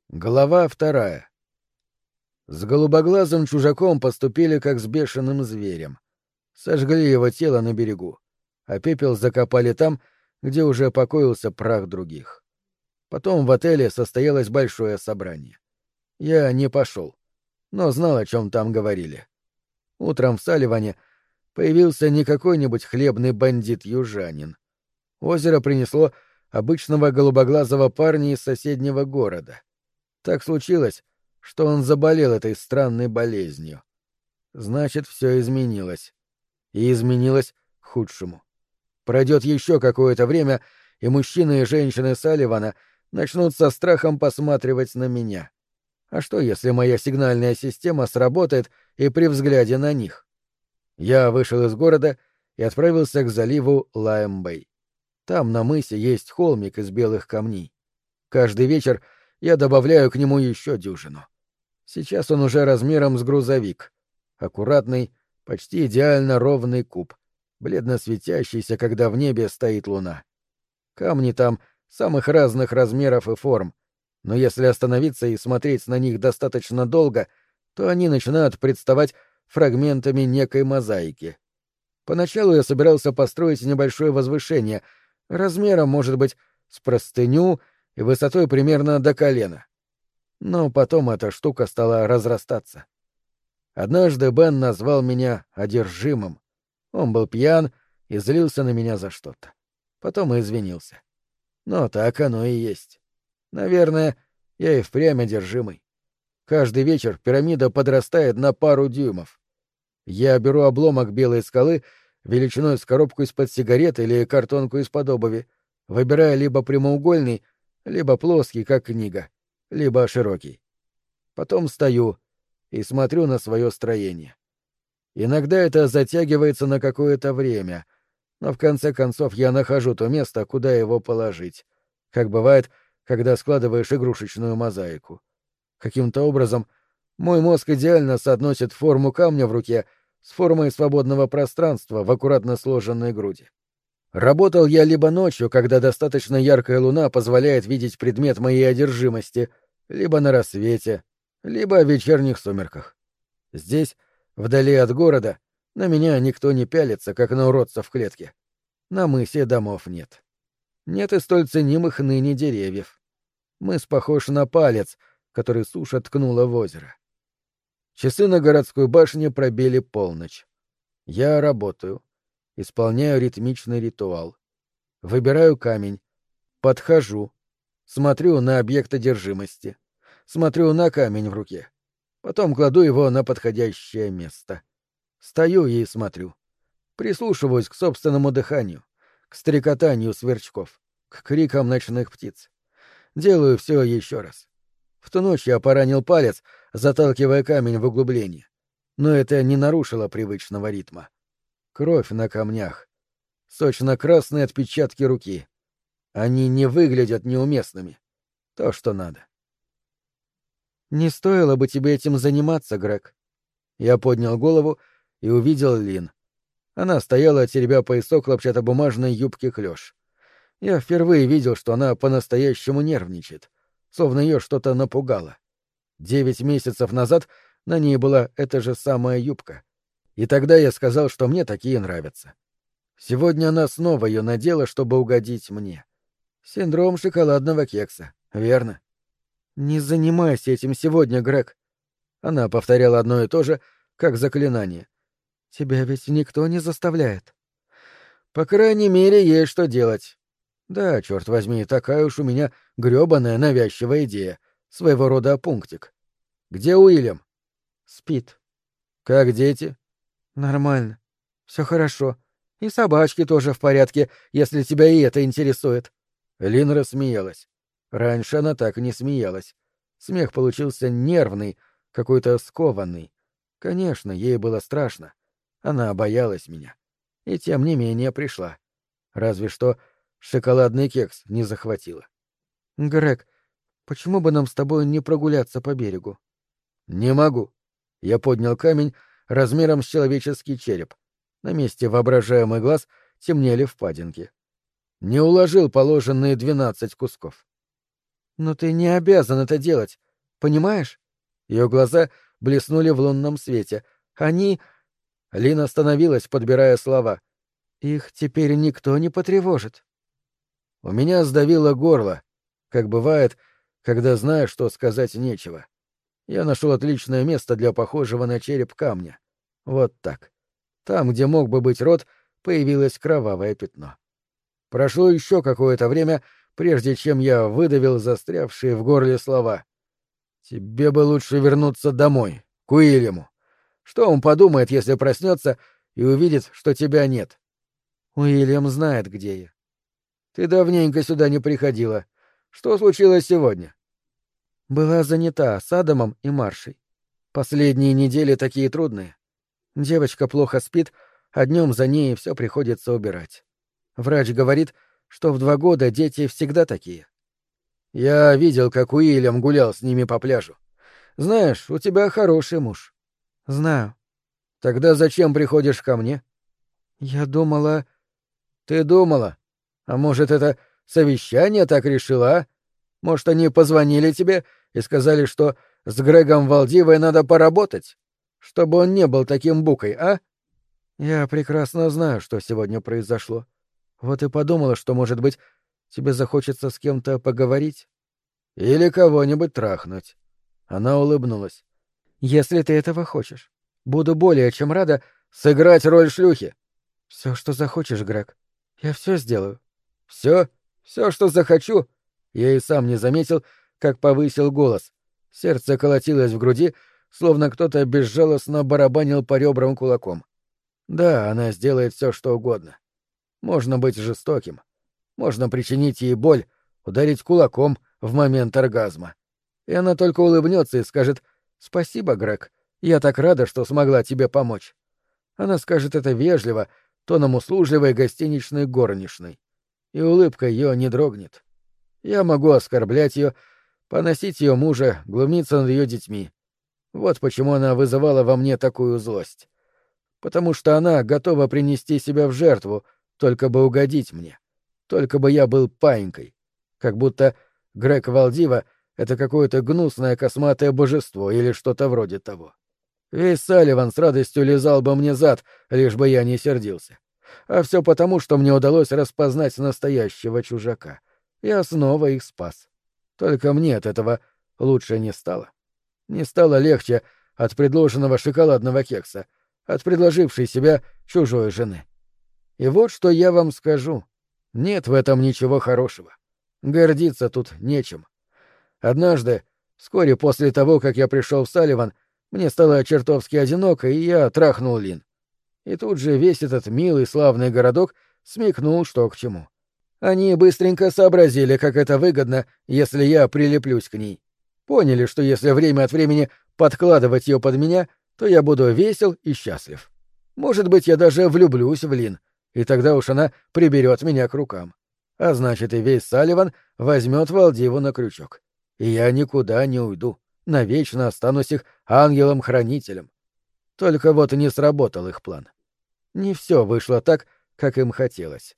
Глава 2. С голубоглазым чужаком поступили как с бешеным зверем. Сожгли его тело на берегу, а пепел закопали там, где уже покоился прах других. Потом в отеле состоялось большое собрание. Я не пошел, но знал, о чем там говорили. Утром в Салливане появился не какой-нибудь хлебный бандит-южанин. Озеро принесло обычного голубоглазого парня из соседнего города. Так случилось, что он заболел этой странной болезнью. Значит, все изменилось. И изменилось к худшему. Пройдет еще какое-то время, и мужчины и женщины Салливана начнут со страхом посматривать на меня. А что, если моя сигнальная система сработает и при взгляде на них? Я вышел из города и отправился к заливу Лайм-Бэй. Там на мысе есть холмик из белых камней. Каждый вечер я добавляю к нему еще дюжину. Сейчас он уже размером с грузовик. Аккуратный, почти идеально ровный куб, бледно светящийся, когда в небе стоит луна. Камни там самых разных размеров и форм, но если остановиться и смотреть на них достаточно долго, то они начинают представать фрагментами некой мозаики. Поначалу я собирался построить небольшое возвышение, размером, может быть, с простыню и высотой примерно до колена. Но потом эта штука стала разрастаться. Однажды Бен назвал меня одержимым. Он был пьян и злился на меня за что-то. Потом и извинился. Но так оно и есть. Наверное, я и впрямь одержимый. Каждый вечер пирамида подрастает на пару дюймов. Я беру обломок белой скалы величиной с коробку из-под сигарет или картонку из-под обуви, выбирая либо прямоугольный, либо плоский, как книга, либо широкий. Потом стою и смотрю на свое строение. Иногда это затягивается на какое-то время, но в конце концов я нахожу то место, куда его положить, как бывает, когда складываешь игрушечную мозаику. Каким-то образом мой мозг идеально соотносит форму камня в руке с формой свободного пространства в аккуратно сложенной груди. Работал я либо ночью, когда достаточно яркая луна позволяет видеть предмет моей одержимости, либо на рассвете, либо в вечерних сумерках. Здесь, вдали от города, на меня никто не пялится, как на уродца в клетке. На мысе домов нет. Нет и столь ценимых ныне деревьев. Мыс похож на палец, который суша ткнула в озеро. Часы на городской башне пробили полночь. Я работаю. Исполняю ритмичный ритуал. Выбираю камень. Подхожу. Смотрю на объект одержимости. Смотрю на камень в руке. Потом кладу его на подходящее место. Стою и смотрю. Прислушиваюсь к собственному дыханию, к стрекотанию сверчков, к крикам ночных птиц. Делаю все еще раз. В ту ночь я поранил палец, заталкивая камень в углубление. Но это не нарушило привычного ритма. Кровь на камнях. Сочно-красные отпечатки руки. Они не выглядят неуместными. То, что надо. «Не стоило бы тебе этим заниматься, Грег». Я поднял голову и увидел Лин. Она стояла, теребя поясок хлопчатобумажной юбки клёш. Я впервые видел, что она по-настоящему нервничает, словно ее что-то напугало. 9 месяцев назад на ней была эта же самая юбка. И тогда я сказал, что мне такие нравятся. Сегодня она снова ее надела, чтобы угодить мне. Синдром шоколадного кекса, верно? «Не занимайся этим сегодня, Грег». Она повторяла одно и то же, как заклинание. «Тебя ведь никто не заставляет». «По крайней мере, есть что делать». «Да, черт возьми, такая уж у меня грёбаная навязчивая идея. Своего рода пунктик. Где Уильям?» «Спит». «Как дети?» «Нормально. Все хорошо. И собачки тоже в порядке, если тебя и это интересует». Лин рассмеялась. Раньше она так не смеялась. Смех получился нервный, какой-то скованный. Конечно, ей было страшно. Она боялась меня. И тем не менее пришла. Разве что шоколадный кекс не захватила. «Грег, почему бы нам с тобой не прогуляться по берегу?» «Не могу». Я поднял камень размером с человеческий череп. На месте воображаемый глаз темнели впадинки. Не уложил положенные 12 кусков. Но ты не обязан это делать, понимаешь? Ее глаза блеснули в лунном свете. Они... Лин остановилась, подбирая слова. Их теперь никто не потревожит. У меня сдавило горло, как бывает, когда знаешь, что сказать нечего. Я нашел отличное место для похожего на череп камня. Вот так. Там, где мог бы быть рот, появилось кровавое пятно. Прошло еще какое-то время, прежде чем я выдавил застрявшие в горле слова. «Тебе бы лучше вернуться домой, к Уильяму. Что он подумает, если проснется и увидит, что тебя нет?» «Уильям знает, где я». «Ты давненько сюда не приходила. Что случилось сегодня?» «Была занята с Адамом и Маршей. Последние недели такие трудные. Девочка плохо спит, а днем за ней все приходится убирать. Врач говорит, что в 2 года дети всегда такие. Я видел, как Уильям гулял с ними по пляжу. Знаешь, у тебя хороший муж». «Знаю». «Тогда зачем приходишь ко мне?» «Я думала...» «Ты думала? А может, это совещание так решило, а? Может, они позвонили тебе и сказали, что с Грегом Валдивой надо поработать, чтобы он не был таким букой, а?» «Я прекрасно знаю, что сегодня произошло. Вот и подумала, что, может быть, тебе захочется с кем-то поговорить?» «Или кого-нибудь трахнуть». Она улыбнулась. «Если ты этого хочешь, буду более чем рада сыграть роль шлюхи». «Все, что захочешь, Грег. Я все сделаю». «Все? Все, что захочу?» Я и сам не заметил, как повысил голос. Сердце колотилось в груди, словно кто-то безжалостно барабанил по ребрам кулаком. Да, она сделает все, что угодно. Можно быть жестоким. Можно причинить ей боль, ударить кулаком в момент оргазма. И она только улыбнется и скажет: «Спасибо, Грег. Я так рада, что смогла тебе помочь». Она скажет это вежливо, тоном услужливой гостиничной горничной. И улыбка ее не дрогнет. Я могу оскорблять ее, поносить ее мужа, глумиться над ее детьми. Вот почему она вызывала во мне такую злость. Потому что она готова принести себя в жертву, только бы угодить мне. Только бы я был паинькой. Как будто Грег Валдива — это какое-то гнусное косматое божество или что-то вроде того. Весь Салливан с радостью лизал бы мне зад, лишь бы я не сердился. А все потому, что мне удалось распознать настоящего чужака. Я снова их спас. Только мне от этого лучше не стало. Не стало легче от предложенного шоколадного кекса, от предложившей себя чужой жены. И вот что я вам скажу. Нет в этом ничего хорошего. Гордиться тут нечем. Однажды, вскоре после того, как я пришел в Салливан, мне стало чертовски одиноко, и я трахнул Лин. И тут же весь этот милый славный городок смекнул, что к чему. Они быстренько сообразили, как это выгодно, если я прилеплюсь к ней. Поняли, что если время от времени подкладывать ее под меня, то я буду весел и счастлив. Может быть, я даже влюблюсь в Лин, и тогда уж она приберет меня к рукам. А значит, и весь Салливан возьмет Валдиву на крючок. И я никуда не уйду, навечно останусь их ангелом-хранителем. Только вот и не сработал их план. Не все вышло так, как им хотелось.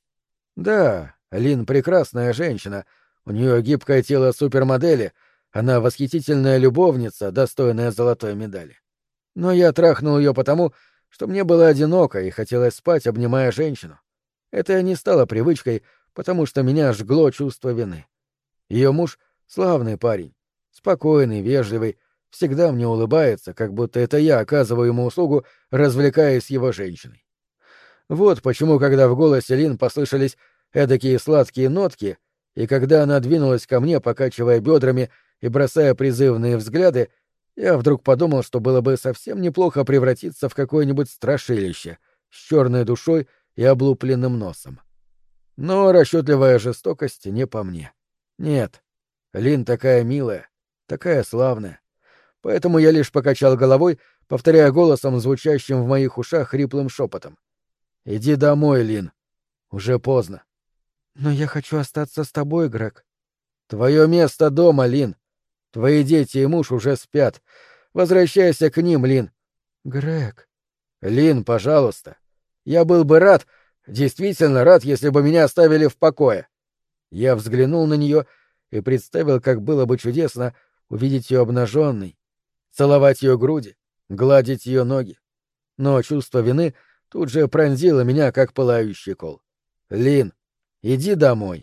Да, Лин прекрасная женщина, у нее гибкое тело супермодели, она восхитительная любовница, достойная золотой медали. Но я трахнул ее потому, что мне было одиноко и хотелось спать, обнимая женщину. Это не стало привычкой, потому что меня жгло чувство вины. Ее муж — славный парень, спокойный, вежливый, всегда мне улыбается, как будто это я оказываю ему услугу, развлекаясь с его женщиной. Вот почему, когда в голосе Лин послышались эдакие сладкие нотки, и когда она двинулась ко мне, покачивая бедрами и бросая призывные взгляды, я вдруг подумал, что было бы совсем неплохо превратиться в какое-нибудь страшилище с черной душой и облупленным носом. Но расчетливая жестокость не по мне. Нет, Лин такая милая, такая славная. Поэтому я лишь покачал головой, повторяя голосом, звучащим в моих ушах хриплым шепотом: «Иди домой, Лин. Уже поздно». «Но я хочу остаться с тобой, Грег». «Твое место дома, Лин. Твои дети и муж уже спят. Возвращайся к ним, Лин». «Грег». «Лин, пожалуйста. Я был бы рад, действительно рад, если бы меня оставили в покое». Я взглянул на нее и представил, как было бы чудесно увидеть ее обнаженной, целовать ее груди, гладить ее ноги. Но чувство вины тут же пронзило меня, как пылающий кол. «Лин, иди домой!»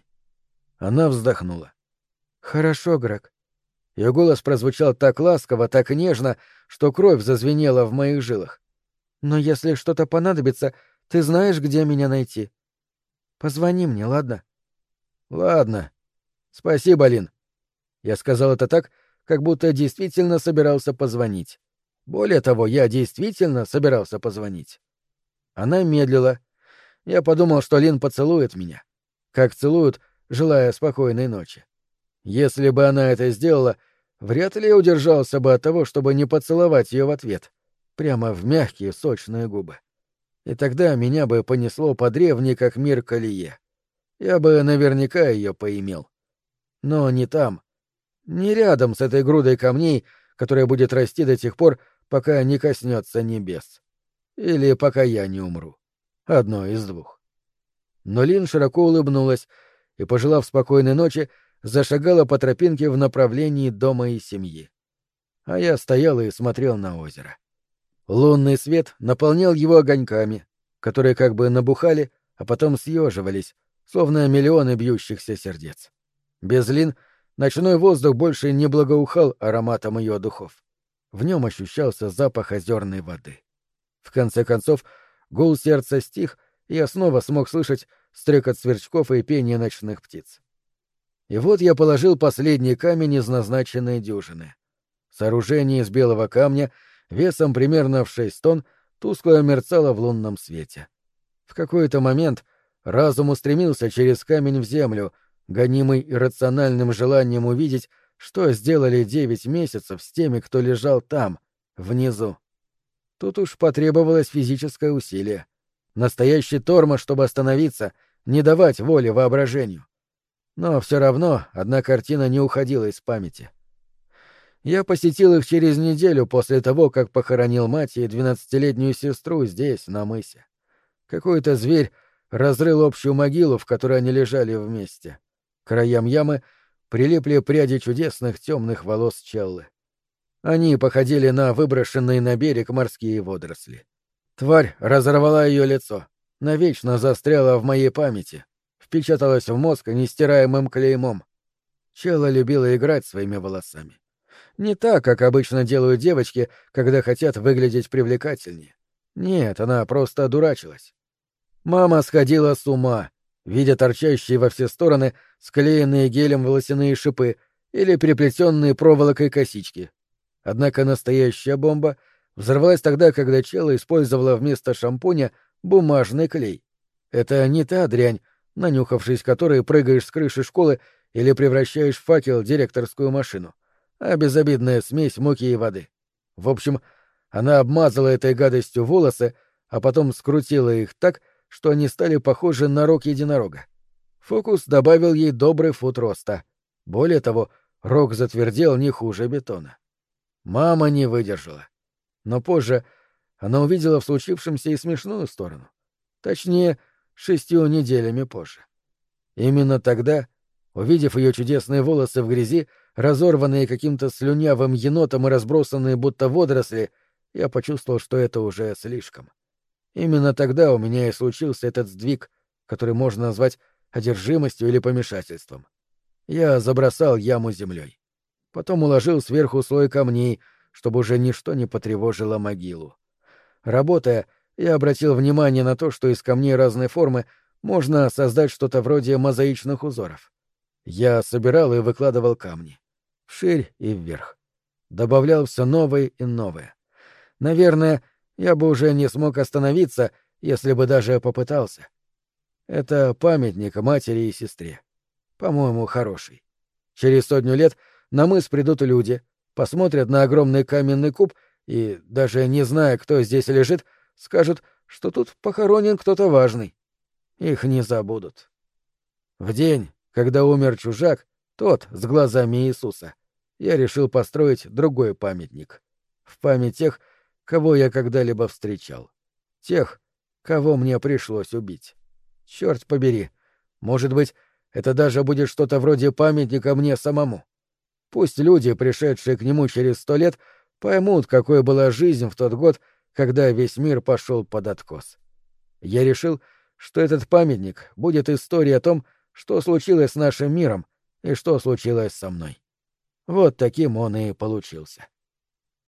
Она вздохнула. «Хорошо, Грег». Ее голос прозвучал так ласково, так нежно, что кровь зазвенела в моих жилах. «Но если что-то понадобится, ты знаешь, где меня найти. Позвони мне, ладно?» «Ладно. Спасибо, Лин». Я сказал это так, как будто действительно собирался позвонить. Более того, я действительно собирался позвонить. Она медлила. Я подумал, что Лин поцелует меня, как целуют, желая спокойной ночи. Если бы она это сделала, вряд ли я удержался бы от того, чтобы не поцеловать ее в ответ, прямо в мягкие сочные губы. И тогда меня бы понесло по древней, как мир, колее. Я бы наверняка ее поимел. Но не там, не рядом с этой грудой камней, которая будет расти до тех пор, пока не коснется небес. Или пока я не умру. Одно из двух. Но Лин широко улыбнулась и, пожелав спокойной ночи, зашагала по тропинке в направлении дома и семьи. А я стоял и смотрел на озеро. Лунный свет наполнял его огоньками, которые как бы набухали, а потом съеживались, словно миллионы бьющихся сердец. Без Лин ночной воздух больше не благоухал ароматом ее духов. В нем ощущался запах озерной воды. В конце концов, гул сердца стих, и я снова смог слышать стрекот сверчков и пение ночных птиц. И вот я положил последний камень из назначенной дюжины. Сооружение из белого камня, весом примерно в 6 тонн, тускло мерцало в лунном свете. В какой-то момент разум устремился через камень в землю, гонимый иррациональным желанием увидеть, что сделали 9 месяцев с теми, кто лежал там, внизу. Тут уж потребовалось физическое усилие. Настоящий тормоз, чтобы остановиться, не давать воли воображению. Но все равно одна картина не уходила из памяти. Я посетил их через неделю после того, как похоронил мать и 12-летнюю сестру здесь, на мысе. Какой-то зверь разрыл общую могилу, в которой они лежали вместе. К краям ямы прилипли пряди чудесных темных волос Челлы. Они походили на выброшенные на берег морские водоросли. Тварь разорвала ее лицо, навечно застряла в моей памяти, впечаталась в мозг нестираемым клеймом. Челла любила играть своими волосами. Не так, как обычно делают девочки, когда хотят выглядеть привлекательнее. Нет, она просто дурачилась. Мама сходила с ума, видя торчащие во все стороны склеенные гелем волосяные шипы или переплетенные проволокой косички. Однако настоящая бомба взорвалась тогда, когда Челла использовала вместо шампуня бумажный клей. Это не та дрянь, нанюхавшись которой прыгаешь с крыши школы или превращаешь в факел директорскую машину, а безобидная смесь муки и воды. В общем, она обмазала этой гадостью волосы, а потом скрутила их так, что они стали похожи на рог единорога. Фокус добавил ей добрый фут роста. Более того, рог затвердел не хуже бетона. Мама не выдержала. Но позже она увидела в случившемся и смешную сторону. Точнее, 6 неделями позже. Именно тогда, увидев ее чудесные волосы в грязи, разорванные каким-то слюнявым енотом и разбросанные будто водоросли, я почувствовал, что это уже слишком. Именно тогда у меня и случился этот сдвиг, который можно назвать одержимостью или помешательством. Я забросал яму землей. Потом уложил сверху слой камней, чтобы уже ничто не потревожило могилу. Работая, я обратил внимание на то, что из камней разной формы можно создать что-то вроде мозаичных узоров. Я собирал и выкладывал камни. Вширь и вверх. Добавлял все новые и новые. Наверное, я бы уже не смог остановиться, если бы даже попытался. Это памятник матери и сестре. По-моему, хороший. Через 100 лет на мыс придут люди, посмотрят на огромный каменный куб и, даже не зная, кто здесь лежит, скажут, что тут похоронен кто-то важный. Их не забудут. В день, когда умер чужак, тот с глазами Иисуса, я решил построить другой памятник. В память тех, кого я когда-либо встречал. Тех, кого мне пришлось убить. Черт побери, может быть, это даже будет что-то вроде памятника мне самому. Пусть люди, пришедшие к нему через 100 лет, поймут, какой была жизнь в тот год, когда весь мир пошел под откос. Я решил, что этот памятник будет историей о том, что случилось с нашим миром и что случилось со мной. Вот таким он и получился.